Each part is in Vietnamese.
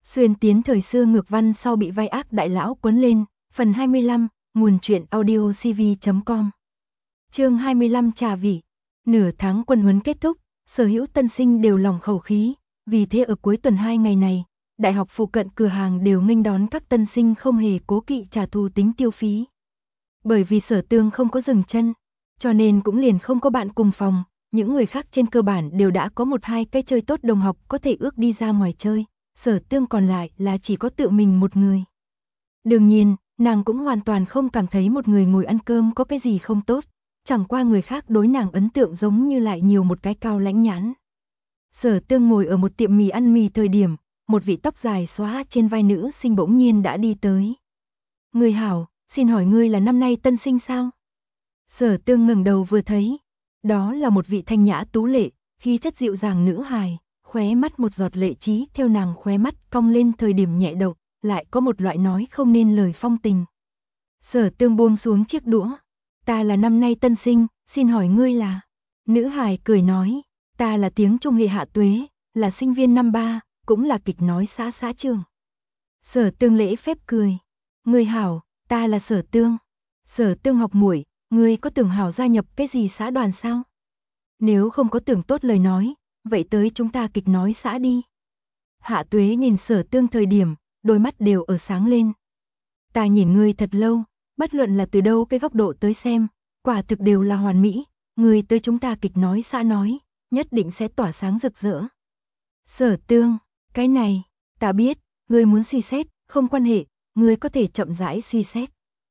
Xuyên tiến thời xưa ngược văn sau bị vai ác đại lão quấn lên, phần 25, nguồn truyện audio cv.com. Chương 25 trà vị. Nửa tháng quân huấn kết thúc, sở hữu tân sinh đều lòng khẩu khí, vì thế ở cuối tuần 2 ngày này, đại học phụ cận cửa hàng đều nghênh đón các tân sinh không hề cố kỵ trả thù tính tiêu phí. Bởi vì Sở Tương không có dừng chân, cho nên cũng liền không có bạn cùng phòng, những người khác trên cơ bản đều đã có 1-2 cái chơi tốt đồng học có thể ước đi ra ngoài chơi. Sở Tương còn lại là chỉ có tự mình một người. Đương nhiên, nàng cũng hoàn toàn không cảm thấy một người ngồi ăn cơm có cái gì không tốt, chẳng qua người khác đối nàng ấn tượng giống như lại nhiều một cái cao lãnh nhãn. Sở Tương ngồi ở một tiệm mì ăn mì thời điểm, một vị tóc dài xóa trên vai nữ sinh bỗng nhiên đã đi tới. Người hảo, xin hỏi ngươi là năm nay tân sinh sao? Sở Tương ngẩng đầu vừa thấy, đó là một vị thanh nhã tú lệ, khí chất dịu dàng nữ hài. Khóe mắt một giọt lệ trí theo nàng khóe mắt cong lên thời điểm nhẹ động, lại có một loại nói không nên lời phong tình. Sở Tương buông xuống chiếc đũa. Ta là năm nay tân sinh, xin hỏi ngươi là? Nữ hài cười nói, ta là tiếng Trung hệ Hạ Tuế, là sinh viên năm 3, cũng là kịch nói xã trường. Sở Tương lễ phép cười. Ngươi hảo, ta là Sở Tương. Sở Tương học muội, ngươi có tưởng hảo gia nhập cái gì xã đoàn sao? Nếu không có tưởng tốt lời nói, vậy tới chúng ta kịch nói xã đi. Hạ Tuế nhìn Sở Tương thời điểm, đôi mắt đều ở sáng lên. Ta nhìn ngươi thật lâu, bất luận là từ đâu cái góc độ tới xem, quả thực đều là hoàn mỹ, ngươi tới chúng ta kịch nói xã nói, nhất định sẽ tỏa sáng rực rỡ. Sở Tương, cái này, ta biết, ngươi muốn suy xét, không quan hệ, ngươi có thể chậm rãi suy xét.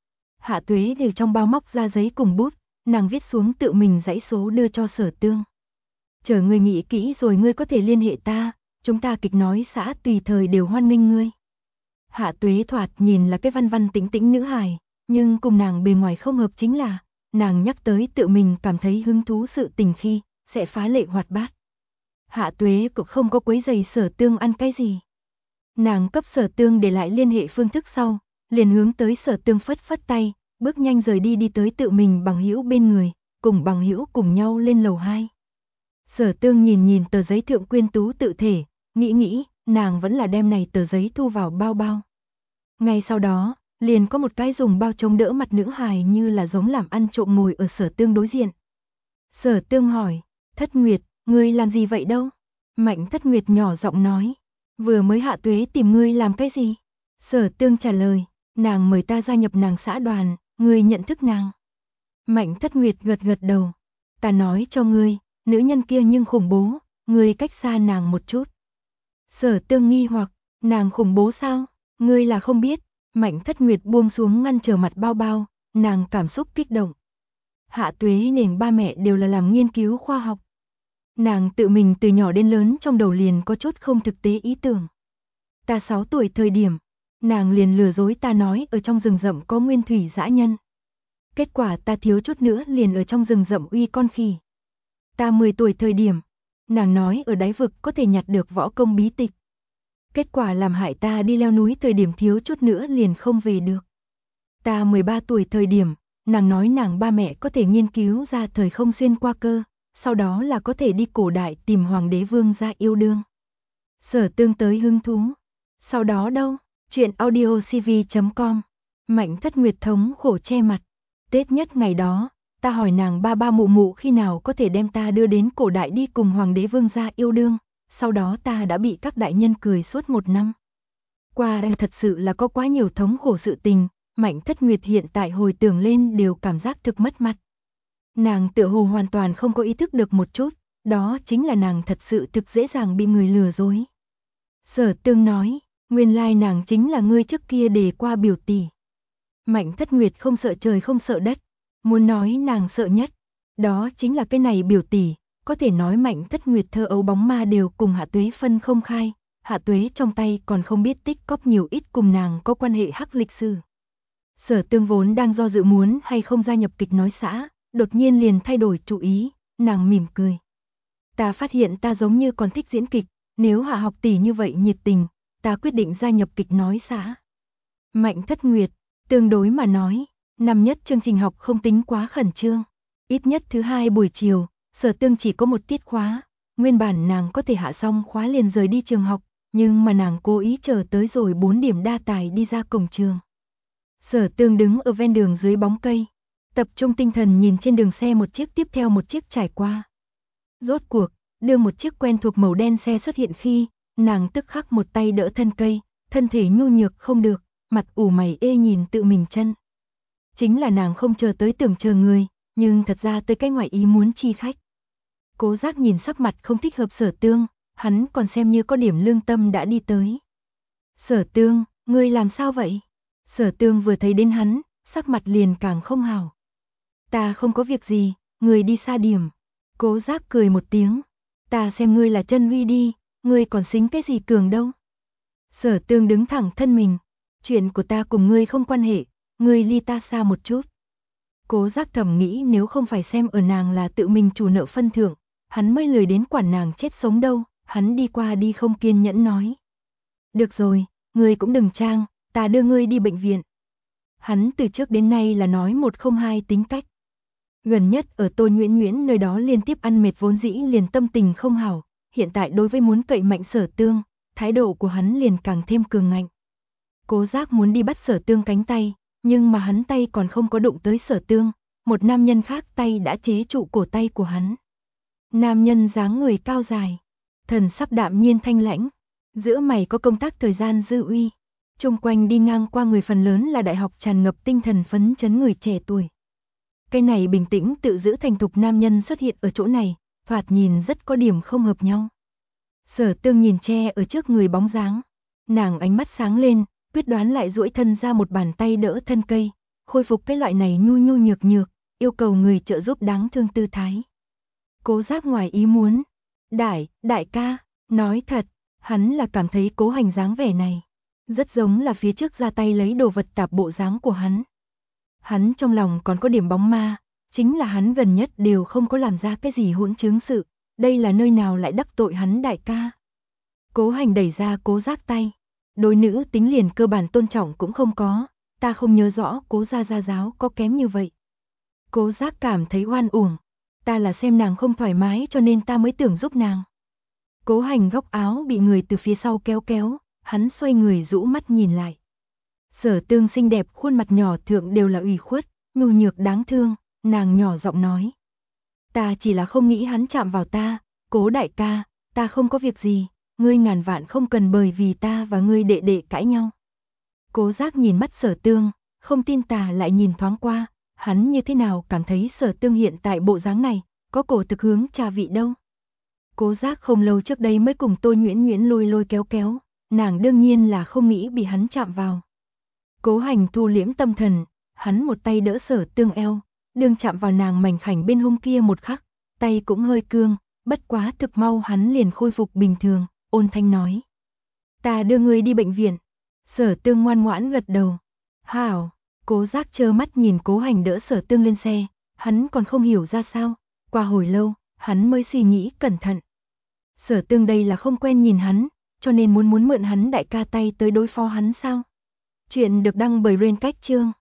Hạ Tuế từ trong bao móc ra giấy cùng bút, nàng viết xuống tự mình dãy số đưa cho Sở Tương. Chờ ngươi nghĩ kỹ rồi ngươi có thể liên hệ ta, chúng ta kịch nói xã tùy thời đều hoan nghênh ngươi. Hạ Tuế thoạt nhìn là cái văn văn tĩnh tĩnh nữ hài, nhưng cùng nàng bề ngoài không hợp chính là, nàng nhắc tới tự mình cảm thấy hứng thú sự tình khi, sẽ phá lệ hoạt bát. Hạ Tuế cũng không có quấy giày Sở Tương ăn cái gì. Nàng cấp Sở Tương để lại liên hệ phương thức sau, liền hướng tới Sở Tương phất phất tay, bước nhanh rời đi tới tự mình bằng hữu bên người, cùng bằng hữu cùng nhau lên lầu 2. Sở Tương nhìn tờ giấy thượng quyên tú tự thể, nghĩ, nàng vẫn là đem này tờ giấy thu vào bao bao. Ngay sau đó, liền có một cái dùng bao chống đỡ mặt nữ hài như là giống làm ăn trộm ngồi ở Sở Tương đối diện. Sở Tương hỏi, Thất Nguyệt, ngươi làm gì vậy đâu? Mạnh Thất Nguyệt nhỏ giọng nói, vừa mới Hạ Tuế tìm ngươi làm cái gì? Sở Tương trả lời, nàng mời ta gia nhập nàng xã đoàn, ngươi nhận thức nàng. Mạnh Thất Nguyệt gật đầu, ta nói cho ngươi, nữ nhân kia nhưng khủng bố, ngươi cách xa nàng một chút. Sở Tương nghi hoặc, nàng khủng bố sao? Ngươi là không biết. Mạnh Thất Nguyệt buông xuống ngăn trở mặt bao bao, nàng cảm xúc kích động. Hạ Tuế nền ba mẹ đều là làm nghiên cứu khoa học. Nàng tự mình từ nhỏ đến lớn trong đầu liền có chút không thực tế ý tưởng. Ta 6 tuổi thời điểm, nàng liền lừa dối ta nói ở trong rừng rậm có nguyên thủy dã nhân. Kết quả ta thiếu chút nữa liền ở trong rừng rậm uy con khỉ. Ta 10 tuổi thời điểm, nàng nói ở đáy vực có thể nhặt được võ công bí tịch. Kết quả làm hại ta đi leo núi thời điểm thiếu chút nữa liền không về được. Ta 13 tuổi thời điểm, nàng nói nàng ba mẹ có thể nghiên cứu ra thời không xuyên qua cơ, sau đó là có thể đi cổ đại tìm hoàng đế vương gia yêu đương. Sở Tương tới hứng thú. Sau đó đâu? Chuyện audio cv.com. Mạnh Thất Nguyệt thống khổ che mặt. Tết nhất ngày đó, ta hỏi nàng ba mụ khi nào có thể đem ta đưa đến cổ đại đi cùng hoàng đế vương gia yêu đương, sau đó ta đã bị các đại nhân cười suốt 1 năm. Qua đây thật sự là có quá nhiều thống khổ sự tình, Mạnh Thất Nguyệt hiện tại hồi tưởng lên đều cảm giác thực mất mặt. Nàng tựa hồ hoàn toàn không có ý thức được một chút, đó chính là nàng thật sự thực dễ dàng bị người lừa dối. Sở Tương nói, nguyên lai nàng chính là ngươi trước kia đề qua biểu tỷ. Mạnh Thất Nguyệt không sợ trời không sợ đất, muốn nói nàng sợ nhất, đó chính là cái này biểu tỷ, có thể nói Mạnh Thất Nguyệt thơ ấu bóng ma đều cùng Hạ Tuế phân không khai, Hạ Tuế trong tay còn không biết tích cóp nhiều ít cùng nàng có quan hệ hắc lịch sử. Sở Tương vốn đang do dự muốn hay không gia nhập kịch nói xã, đột nhiên liền thay đổi chủ ý, nàng mỉm cười. Ta phát hiện ta giống như còn thích diễn kịch, nếu Hạ học tỷ như vậy nhiệt tình, ta quyết định gia nhập kịch nói xã. Mạnh Thất Nguyệt, tương đối mà nói, năm nhất chương trình học không tính quá khẩn trương. Ít nhất thứ 2 buổi chiều, Sở Tương chỉ có một tiết khóa, nguyên bản nàng có thể hạ xong khóa liền rời đi trường học, nhưng mà nàng cố ý chờ tới rồi 4 điểm đa tài đi ra cổng trường. Sở Tương đứng ở ven đường dưới bóng cây, tập trung tinh thần nhìn trên đường xe một chiếc tiếp theo một chiếc trải qua. Rốt cuộc, đưa một chiếc quen thuộc màu đen xe xuất hiện khi, nàng tức khắc một tay đỡ thân cây, thân thể nhu nhược không được, mặt ủ mày ê nhìn tự mình chân. Chính là nàng không chờ tới tưởng chờ người, nhưng thật ra tới cái ngoại ý muốn chi khách. Cố Giác nhìn sắc mặt không thích hợp Sở Tương, hắn còn xem như có điểm lương tâm đã đi tới. Sở Tương, ngươi làm sao vậy? Sở Tương vừa thấy đến hắn, sắc mặt liền càng không hảo. Ta không có việc gì, ngươi đi xa điểm. Cố Giác cười một tiếng. Ta xem ngươi là chân uy đi, ngươi còn xính cái gì cường đâu. Sở Tương đứng thẳng thân mình. Chuyện của ta cùng ngươi không quan hệ, ngươi ly ta xa một chút. Cố Giác thầm nghĩ nếu không phải xem ở nàng là tự mình chủ nợ phân thượng, hắn mới lười đến quản nàng chết sống đâu, hắn đi qua đi không kiên nhẫn nói. Được rồi, ngươi cũng đừng trang, ta đưa ngươi đi bệnh viện. Hắn từ trước đến nay là nói một không hai tính cách. Gần nhất ở Tô Nhuyễn Nhuyễn nơi đó liên tiếp ăn mệt vốn dĩ liền tâm tình không hảo, hiện tại đối với muốn cậy mạnh Sở Tương, thái độ của hắn liền càng thêm cường ngạnh. Cố Giác muốn đi bắt Sở Tương cánh tay, nhưng mà hắn tay còn không có đụng tới Sở Tương, một nam nhân khác tay đã chế trụ cổ tay của hắn. Nam nhân dáng người cao dài, thần sắc đạm nhiên thanh lãnh, giữa mày có công tác thời gian dư uy, chung quanh đi ngang qua người phần lớn là đại học tràn ngập tinh thần phấn chấn người trẻ tuổi. Cái này bình tĩnh tự giữ thành thục nam nhân xuất hiện ở chỗ này, thoạt nhìn rất có điểm không hợp nhau. Sở Tương nhìn che ở trước người bóng dáng, nàng ánh mắt sáng lên, quyết đoán lại duỗi thân ra một bàn tay đỡ thân cây, khôi phục cái loại này nhu nhu nhược nhược, yêu cầu người trợ giúp đáng thương tư thái. Cố Giác ngoài ý muốn, đại ca, nói thật, hắn là cảm thấy Cố Hành dáng vẻ này, rất giống là phía trước ra tay lấy đồ vật tạp bộ dáng của hắn. Hắn trong lòng còn có điểm bóng ma, chính là hắn gần nhất đều không có làm ra cái gì hỗn chứng sự, đây là nơi nào lại đắc tội hắn đại ca. Cố Hành đẩy ra Cố Giác tay, đối nữ tính liền cơ bản tôn trọng cũng không có, ta không nhớ rõ Cố gia giáo có kém như vậy. Cố Giác cảm thấy oan uổng, ta là xem nàng không thoải mái cho nên ta mới tưởng giúp nàng. Cố Hành góc áo bị người từ phía sau kéo kéo, hắn xoay người rũ mắt nhìn lại. Sở Tương xinh đẹp khuôn mặt nhỏ thượng đều là ủy khuất, nhu nhược đáng thương, nàng nhỏ giọng nói. Ta chỉ là không nghĩ hắn chạm vào ta, Cố đại ca, ta không có việc gì, ngươi ngàn vạn không cần bởi vì ta và ngươi đệ đệ cãi nhau. Cố Giác nhìn mắt Sở Tương, không tin tà lại nhìn thoáng qua, hắn như thế nào cảm thấy Sở Tương hiện tại bộ dáng này, có cổ thực hướng trà vị đâu. Cố Giác không lâu trước đây mới cùng Tô Nhuyễn Nhuyễn lôi lôi kéo kéo, nàng đương nhiên là không nghĩ bị hắn chạm vào. Cố Hành thu liễm tâm thần, hắn một tay đỡ Sở Tương eo, đương chạm vào nàng mảnh khảnh bên hông kia một khắc, tay cũng hơi cương, bất quá thực mau hắn liền khôi phục bình thường, ôn thanh nói. Ta đưa ngươi đi bệnh viện. Sở Tương ngoan ngoãn gật đầu. Hảo, Cố Giác trơ mắt nhìn Cố Hành đỡ Sở Tương lên xe, hắn còn không hiểu ra sao, qua hồi lâu, hắn mới suy nghĩ cẩn thận. Sở Tương đây là không quen nhìn hắn, cho nên muốn mượn hắn đại ca tay tới đối phó hắn sao? Chuyện được đăng bởi Rain Cách Chương.